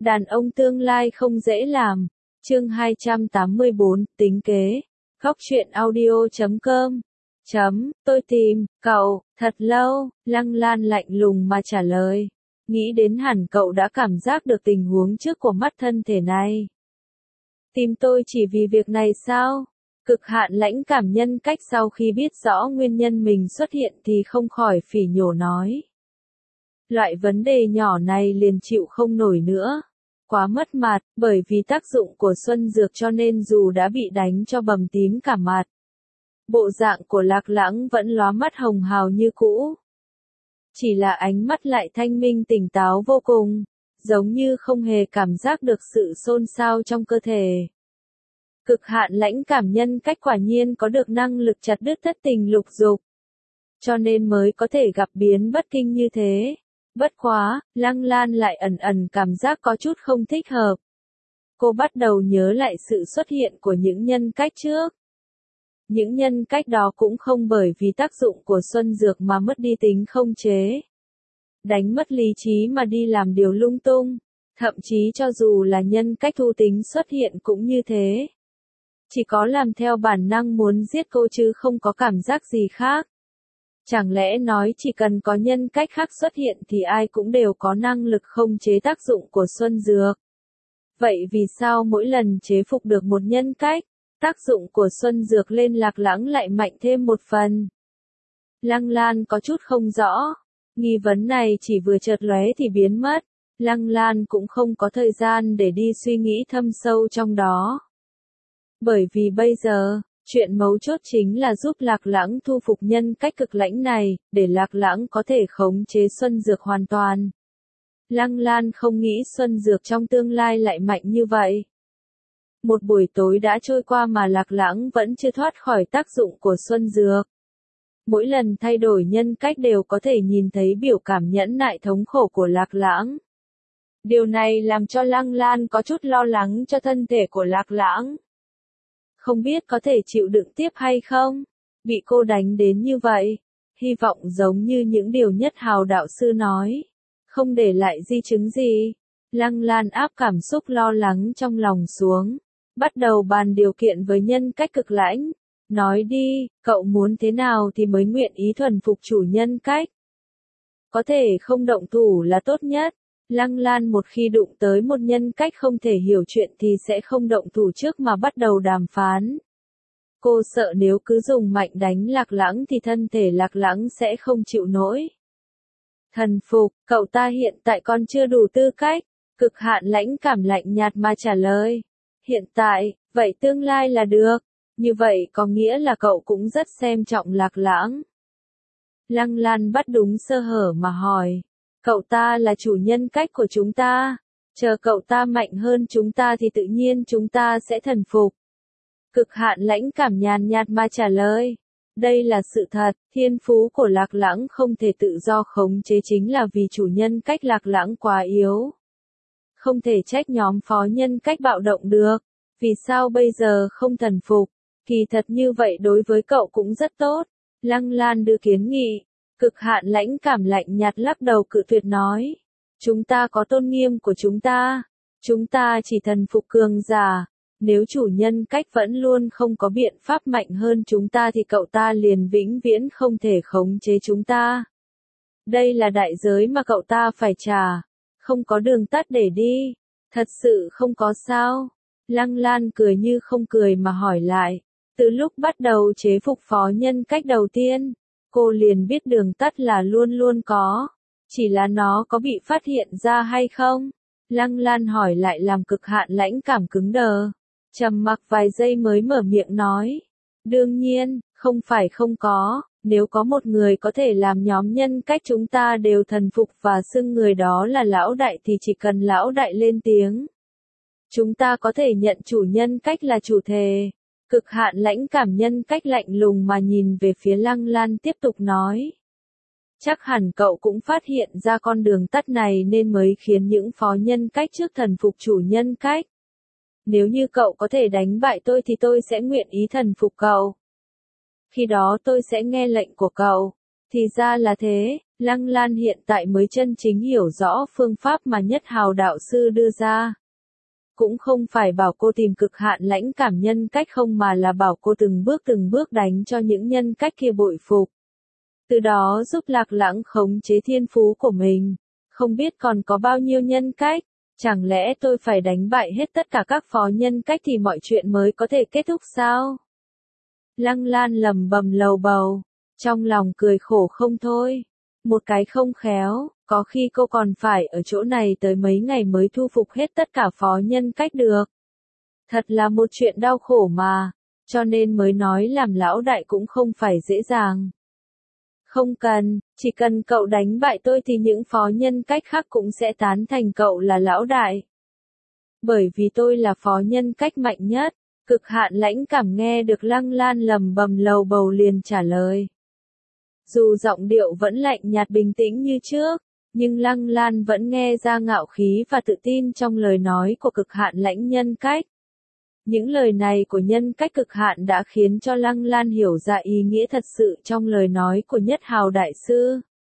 Đàn ông tương lai không dễ làm. Chương 284, tính kế. Góc truyện audio.com. Tôi tìm cậu thật lâu, Lăng Lan lạnh lùng mà trả lời. Nghĩ đến hẳn cậu đã cảm giác được tình huống trước của mắt thân thể này. Tìm tôi chỉ vì việc này sao? Cực hạn lãnh cảm nhân cách sau khi biết rõ nguyên nhân mình xuất hiện thì không khỏi phỉ nhổ nói. Loại vấn đề nhỏ này liền chịu không nổi nữa. Quá mất mặt, bởi vì tác dụng của xuân dược cho nên dù đã bị đánh cho bầm tím cả mặt. Bộ dạng của Lạc Lãng vẫn lóa mắt hồng hào như cũ. Chỉ là ánh mắt lại thanh minh tỉnh táo vô cùng, giống như không hề cảm giác được sự xôn xao trong cơ thể. Cực hạn lãnh cảm nhân cách quả nhiên có được năng lực chặt đứt thất tình lục dục. Cho nên mới có thể gặp biến bất kinh như thế. Bất quá, Lăng Lan lại ẩn ẩn cảm giác có chút không thích hợp. Cô bắt đầu nhớ lại sự xuất hiện của những nhân cách trước. Những nhân cách đó cũng không bởi vì tác dụng của xuân dược mà mất đi tính không chế. Đánh mất lý trí mà đi làm điều lung tung. Thậm chí cho dù là nhân cách thu tính xuất hiện cũng như thế. Chỉ có làm theo bản năng muốn giết cô chứ không có cảm giác gì khác. Chẳng lẽ nói chỉ cần có nhân cách khác xuất hiện thì ai cũng đều có năng lực không chế tác dụng của xuân dược. Vậy vì sao mỗi lần chế phục được một nhân cách, tác dụng của xuân dược lên Lạc Lãng lại mạnh thêm một phần? Lăng Lan có chút không rõ. Nghi vấn này chỉ vừa chợt lóe thì biến mất. Lăng Lan cũng không có thời gian để đi suy nghĩ thâm sâu trong đó. Bởi vì bây giờ, chuyện mấu chốt chính là giúp Lạc Lãng thu phục nhân cách cực lãnh này, để Lạc Lãng có thể khống chế xuân dược hoàn toàn. Lăng Lan không nghĩ xuân dược trong tương lai lại mạnh như vậy. Một buổi tối đã trôi qua mà Lạc Lãng vẫn chưa thoát khỏi tác dụng của xuân dược. Mỗi lần thay đổi nhân cách đều có thể nhìn thấy biểu cảm nhẫn nại thống khổ của Lạc Lãng. Điều này làm cho Lăng Lan có chút lo lắng cho thân thể của Lạc Lãng. Không biết có thể chịu đựng tiếp hay không? Bị cô đánh đến như vậy. Hy vọng giống như những điều Nhất Hào đạo sư nói. Không để lại di chứng gì. Lăng Lan áp cảm xúc lo lắng trong lòng xuống. Bắt đầu bàn điều kiện với nhân cách cực lãnh. Nói đi, cậu muốn thế nào thì mới nguyện ý thuần phục chủ nhân cách. Có thể không động thủ là tốt nhất. Lăng Lan một khi đụng tới một nhân cách không thể hiểu chuyện thì sẽ không động thủ trước mà bắt đầu đàm phán. Cô sợ nếu cứ dùng mạnh đánh Lạc Lãng thì thân thể Lạc Lãng sẽ không chịu nổi. Thần phục, cậu ta hiện tại còn chưa đủ tư cách. Cực hạn lãnh cảm lạnh nhạt mà trả lời. Hiện tại, vậy tương lai là được. Như vậy có nghĩa là cậu cũng rất xem trọng Lạc Lãng. Lăng Lan bắt đúng sơ hở mà hỏi. Cậu ta là chủ nhân cách của chúng ta. Chờ cậu ta mạnh hơn chúng ta thì tự nhiên chúng ta sẽ thần phục. Cực hạn lãnh cảm nhàn nhạt mà trả lời. Đây là sự thật, thiên phú của Lạc Lãng không thể tự do khống chế chính là vì chủ nhân cách Lạc Lãng quá yếu. Không thể trách nhóm phó nhân cách bạo động được. Vì sao bây giờ không thần phục? Kỳ thật như vậy đối với cậu cũng rất tốt. Lăng Lan đưa kiến nghị. Cực hạn lãnh cảm lạnh nhạt lắc đầu cự tuyệt nói. Chúng ta có tôn nghiêm của chúng ta. Chúng ta chỉ thần phục cường giả. Nếu chủ nhân cách vẫn luôn không có biện pháp mạnh hơn chúng ta thì cậu ta liền vĩnh viễn không thể khống chế chúng ta. Đây là đại giới mà cậu ta phải trả. Không có đường tắt để đi. Thật sự không có sao. Lăng Lan cười như không cười mà hỏi lại. Từ lúc bắt đầu chế phục phó nhân cách đầu tiên, cô liền biết đường tắt là luôn luôn có. Chỉ là nó có bị phát hiện ra hay không? Lăng Lan hỏi lại làm cực hạn lãnh cảm cứng đờ. Trầm mặc vài giây mới mở miệng nói. Đương nhiên, không phải không có. Nếu có một người có thể làm nhóm nhân cách chúng ta đều thần phục và xưng người đó là lão đại thì chỉ cần lão đại lên tiếng. Chúng ta có thể nhận chủ nhân cách là chủ thể. Cực hạn lãnh cảm nhân cách lạnh lùng mà nhìn về phía Lăng Lan tiếp tục nói. Chắc hẳn cậu cũng phát hiện ra con đường tắt này nên mới khiến những phó nhân cách trước thần phục chủ nhân cách. Nếu như cậu có thể đánh bại tôi thì tôi sẽ nguyện ý thần phục cậu. Khi đó tôi sẽ nghe lệnh của cậu. Thì ra là thế, Lăng Lan hiện tại mới chân chính hiểu rõ phương pháp mà Nhất Hào đạo sư đưa ra. Cũng không phải bảo cô tìm cực hạn lãnh cảm nhân cách không mà là bảo cô từng bước đánh cho những nhân cách kia bội phục. Từ đó giúp Lạc Lãng khống chế thiên phú của mình. Không biết còn có bao nhiêu nhân cách, chẳng lẽ tôi phải đánh bại hết tất cả các phó nhân cách thì mọi chuyện mới có thể kết thúc sao? Lăng Lan lầm bầm lầu bầu, trong lòng cười khổ không thôi. Một cái không khéo, có khi cô còn phải ở chỗ này tới mấy ngày mới thu phục hết tất cả phó nhân cách được. Thật là một chuyện đau khổ mà, cho nên mới nói làm lão đại cũng không phải dễ dàng. Không cần, chỉ cần cậu đánh bại tôi thì những phó nhân cách khác cũng sẽ tán thành cậu là lão đại. Bởi vì tôi là phó nhân cách mạnh nhất, cực hạn lãnh cảm nghe được Lăng Lan lầm bầm lầu bầu liền trả lời. Dù giọng điệu vẫn lạnh nhạt bình tĩnh như trước, nhưng Lăng Lan vẫn nghe ra ngạo khí và tự tin trong lời nói của cực hạn lãnh nhân cách. Những lời này của nhân cách cực hạn đã khiến cho Lăng Lan hiểu ra ý nghĩa thật sự trong lời nói của Nhất Hào đại sư.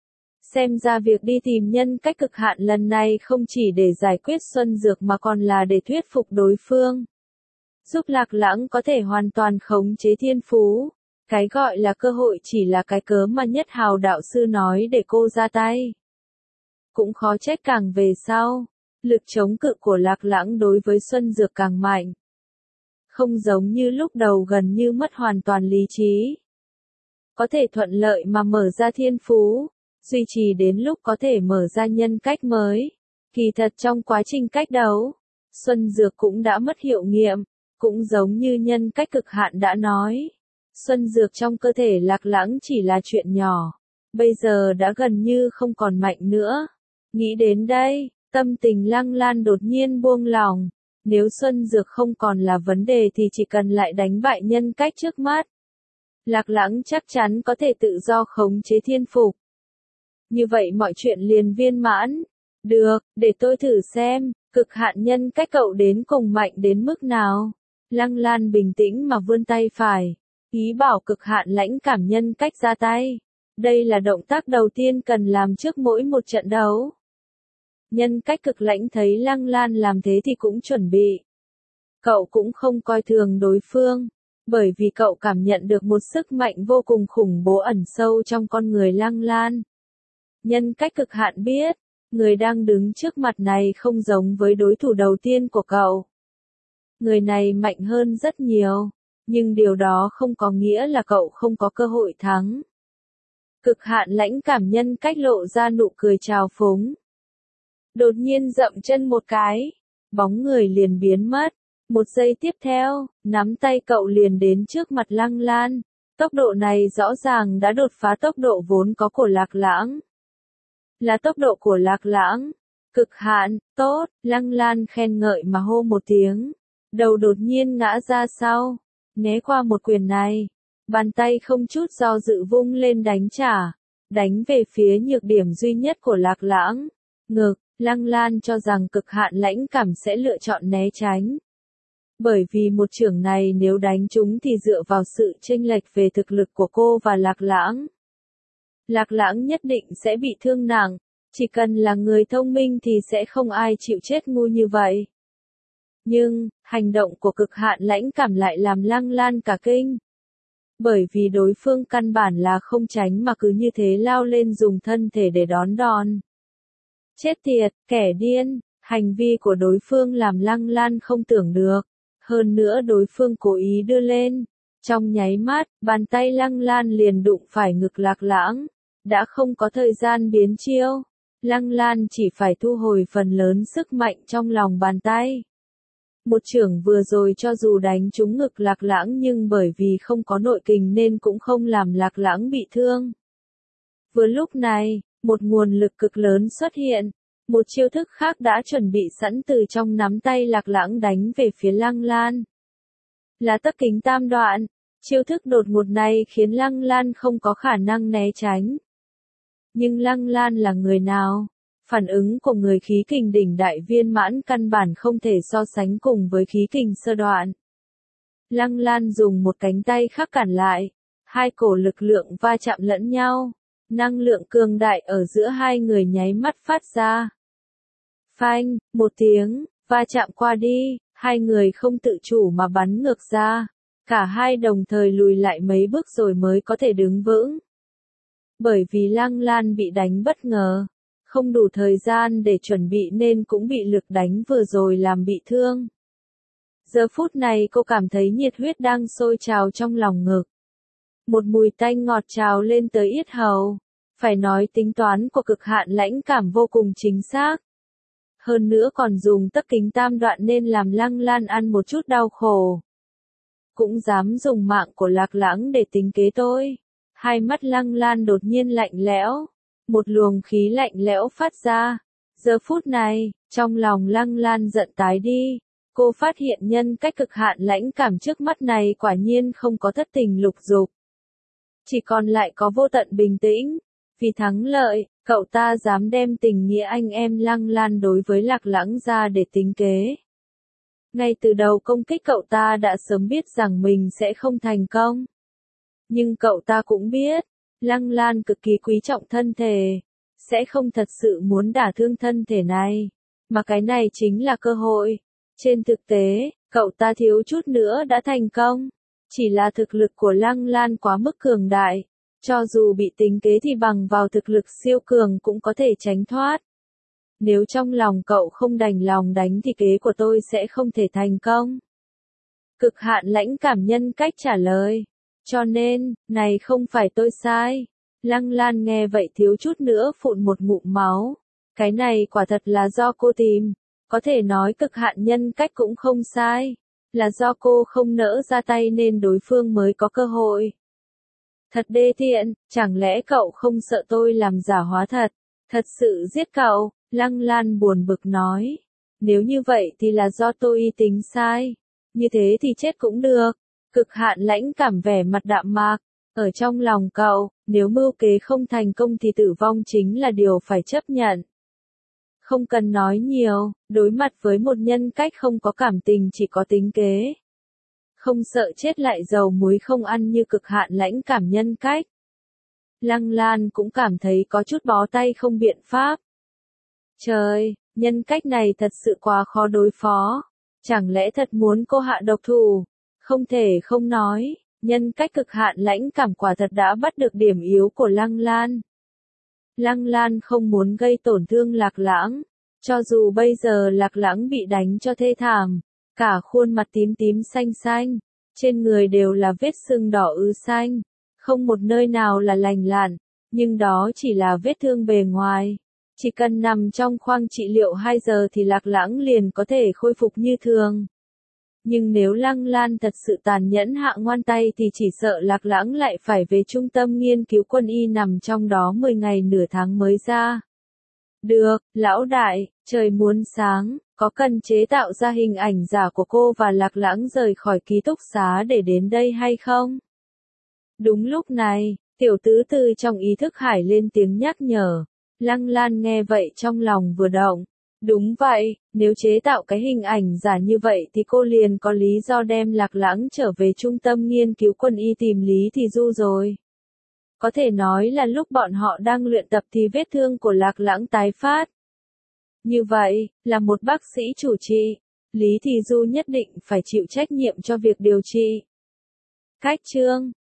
Xem ra việc đi tìm nhân cách cực hạn lần này không chỉ để giải quyết Xuân Dược mà còn là để thuyết phục đối phương. Giúp Lạc Lãng có thể hoàn toàn khống chế thiên phú. Cái gọi là cơ hội chỉ là cái cớ mà Nhất Hào đạo sư nói để cô ra tay. Cũng khó trách càng về sau, lực chống cự của Lạc Lãng đối với Xuân Dược càng mạnh. Không giống như lúc đầu gần như mất hoàn toàn lý trí. Có thể thuận lợi mà mở ra thiên phú, duy trì đến lúc có thể mở ra nhân cách mới. Kỳ thật trong quá trình cách đấu, Xuân Dược cũng đã mất hiệu nghiệm, cũng giống như nhân cách cực hạn đã nói. Xuân Dược trong cơ thể Lạc Lãng chỉ là chuyện nhỏ, bây giờ đã gần như không còn mạnh nữa. Nghĩ đến đây, tâm tình Lăng Lan đột nhiên buông lỏng. Nếu Xuân Dược không còn là vấn đề thì chỉ cần lại đánh bại nhân cách trước mắt. Lạc Lãng chắc chắn có thể tự do khống chế thiên phục. Như vậy mọi chuyện liền viên mãn. Được, để tôi thử xem, cực hạn nhân cách cậu đến cùng mạnh đến mức nào. Lăng Lan bình tĩnh mà vươn tay phải. Ý bảo cực hạn lãnh cảm nhân cách ra tay. Đây là động tác đầu tiên cần làm trước mỗi một trận đấu. Nhân cách cực lãnh thấy Lăng Lan làm thế thì cũng chuẩn bị. Cậu cũng không coi thường đối phương, bởi vì cậu cảm nhận được một sức mạnh vô cùng khủng bố ẩn sâu trong con người Lăng Lan. Nhân cách cực hạn biết, người đang đứng trước mặt này không giống với đối thủ đầu tiên của cậu. Người này mạnh hơn rất nhiều, nhưng điều đó không có nghĩa là cậu không có cơ hội thắng. Cực hạn lãnh cảm nhân cách lộ ra nụ cười trào phúng. Đột nhiên dậm chân một cái, bóng người liền biến mất. Một giây tiếp theo, nắm tay cậu liền đến trước mặt Lăng Lan. Tốc độ này rõ ràng đã đột phá tốc độ vốn có của Lạc Lãng. Là tốc độ của Lạc Lãng. Cực hạn, tốt, Lăng Lan khen ngợi mà hô một tiếng. Đầu đột nhiên ngã ra sau, né qua một quyền này. Bàn tay không chút do dự vung lên đánh trả. Đánh về phía nhược điểm duy nhất của Lạc Lãng. Ngực. Lăng Lan cho rằng cực hạn lãnh cảm sẽ lựa chọn né tránh. Bởi vì một chưởng này nếu đánh trúng thì dựa vào sự chênh lệch về thực lực của cô và Lạc Lãng. Lạc Lãng nhất định sẽ bị thương nặng, chỉ cần là người thông minh thì sẽ không ai chịu chết ngu như vậy. Nhưng, hành động của cực hạn lãnh cảm lại làm Lăng Lan cả kinh. Bởi vì đối phương căn bản là không tránh mà cứ như thế lao lên dùng thân thể để đón đòn. Chết tiệt, kẻ điên, hành vi của đối phương làm Lăng Lan không tưởng được. Hơn nữa đối phương cố ý đưa lên. Trong nháy mắt, bàn tay Lăng Lan liền đụng phải ngực Lạc Lãng. Đã không có thời gian biến chiêu. Lăng Lan chỉ phải thu hồi phần lớn sức mạnh trong lòng bàn tay. Một chưởng vừa rồi cho dù đánh trúng ngực Lạc Lãng nhưng bởi vì không có nội kình nên cũng không làm Lạc Lãng bị thương. Vừa lúc này, một nguồn lực cực lớn xuất hiện. Một chiêu thức khác đã chuẩn bị sẵn từ trong nắm tay Lạc Lãng đánh về phía Lăng Lan. Là tấc kính tam đoạn. Chiêu thức đột ngột này khiến Lăng Lan không có khả năng né tránh. Nhưng Lăng Lan là người nào? Phản ứng của người khí kình đỉnh đại viên mãn căn bản không thể so sánh cùng với khí kình sơ đoạn. Lăng Lan dùng một cánh tay khác cản lại. Hai cổ lực lượng va chạm lẫn nhau. Năng lượng cường đại ở giữa hai người nháy mắt phát ra. Phanh, một tiếng, va chạm qua đi, hai người không tự chủ mà bắn ngược ra. Cả hai đồng thời lùi lại mấy bước rồi mới có thể đứng vững. Bởi vì Lăng Lan bị đánh bất ngờ, không đủ thời gian để chuẩn bị nên cũng bị lực đánh vừa rồi làm bị thương. Giờ phút này cô cảm thấy nhiệt huyết đang sôi trào trong lòng ngực. Một mùi tanh ngọt trào lên tới yết hầu. Phải nói tính toán của cực hạn lãnh cảm vô cùng chính xác. Hơn nữa còn dùng tấc kính tam đoạn nên làm Lăng Lan ăn một chút đau khổ. Cũng dám dùng mạng của Lạc Lãng để tính kế tôi. Hai mắt Lăng Lan đột nhiên lạnh lẽo. Một luồng khí lạnh lẽo phát ra. Giờ phút này, trong lòng Lăng Lan giận tái đi. Cô phát hiện nhân cách cực hạn lãnh cảm trước mắt này quả nhiên không có thất tình lục dục. Chỉ còn lại có vô tận bình tĩnh. Vì thắng lợi, cậu ta dám đem tình nghĩa anh em Lăng Lan đối với Lạc Lãng ra để tính kế. Ngay từ đầu công kích cậu ta đã sớm biết rằng mình sẽ không thành công. Nhưng cậu ta cũng biết, Lăng Lan cực kỳ quý trọng thân thể, sẽ không thật sự muốn đả thương thân thể này, mà cái này chính là cơ hội. Trên thực tế, cậu ta thiếu chút nữa đã thành công, chỉ là thực lực của Lăng Lan quá mức cường đại, cho dù bị tính kế thì bằng vào thực lực siêu cường cũng có thể tránh thoát. Nếu trong lòng cậu không đành lòng đánh thì kế của tôi sẽ không thể thành công. Cực hạn lãnh cảm nhân cách trả lời. Cho nên, này không phải tôi sai. Lăng Lan nghe vậy thiếu chút nữa phụn một ngụm máu. Cái này quả thật là do cô tìm. Có thể nói cực hạn nhân cách cũng không sai. Là do cô không nỡ ra tay nên đối phương mới có cơ hội. Thật đê tiện, chẳng lẽ cậu không sợ tôi làm giả hóa thật? Thật sự giết cậu, Lăng Lan buồn bực nói. Nếu như vậy thì là do tôi ý tính sai. Như thế thì chết cũng được. Cực hạn lãnh cảm vẻ mặt đạm mạc. Ở trong lòng cậu, nếu mưu kế không thành công thì tử vong chính là điều phải chấp nhận. Không cần nói nhiều, đối mặt với một nhân cách không có cảm tình chỉ có tính kế. Không sợ chết lại dầu muối không ăn như cực hạn lãnh cảm nhân cách. Lăng Lan cũng cảm thấy có chút bó tay không biện pháp. Trời, nhân cách này thật sự quá khó đối phó. Chẳng lẽ thật muốn cô hạ độc thủ? Không thể không nói, nhân cách cực hạn lãnh cảm quả thật đã bắt được điểm yếu của Lăng Lan. Lăng Lan không muốn gây tổn thương Lạc Lãng. Cho dù bây giờ Lạc Lãng bị đánh cho thê thảm, cả khuôn mặt tím tím xanh xanh, trên người đều là vết sưng đỏ ứ xanh, không một nơi nào là lành lặn, nhưng đó chỉ là vết thương bề ngoài. Chỉ cần nằm trong khoang trị liệu 2 giờ thì Lạc Lãng liền có thể khôi phục như thường. Nhưng nếu Lăng Lan thật sự tàn nhẫn hạ ngoan tay thì chỉ sợ Lạc Lãng lại phải về trung tâm nghiên cứu quân y nằm trong đó 10 ngày nửa tháng mới ra. Được, lão đại, trời muốn sáng, có cần chế tạo ra hình ảnh giả của cô và Lạc Lãng rời khỏi ký túc xá để đến đây hay không? Đúng lúc này, tiểu tứ từ trong ý thức hải lên tiếng nhắc nhở. Lăng Lan nghe vậy trong lòng vừa động. Đúng vậy, nếu chế tạo cái hình ảnh giả như vậy thì cô liền có lý do đem Lạc Lãng trở về trung tâm nghiên cứu quân y tìm Lý Thì Du rồi. Có thể nói là lúc bọn họ đang luyện tập thì vết thương của Lạc Lãng tái phát. Như vậy, là một bác sĩ chủ trị, Lý Thì Du nhất định phải chịu trách nhiệm cho việc điều trị. Cách chương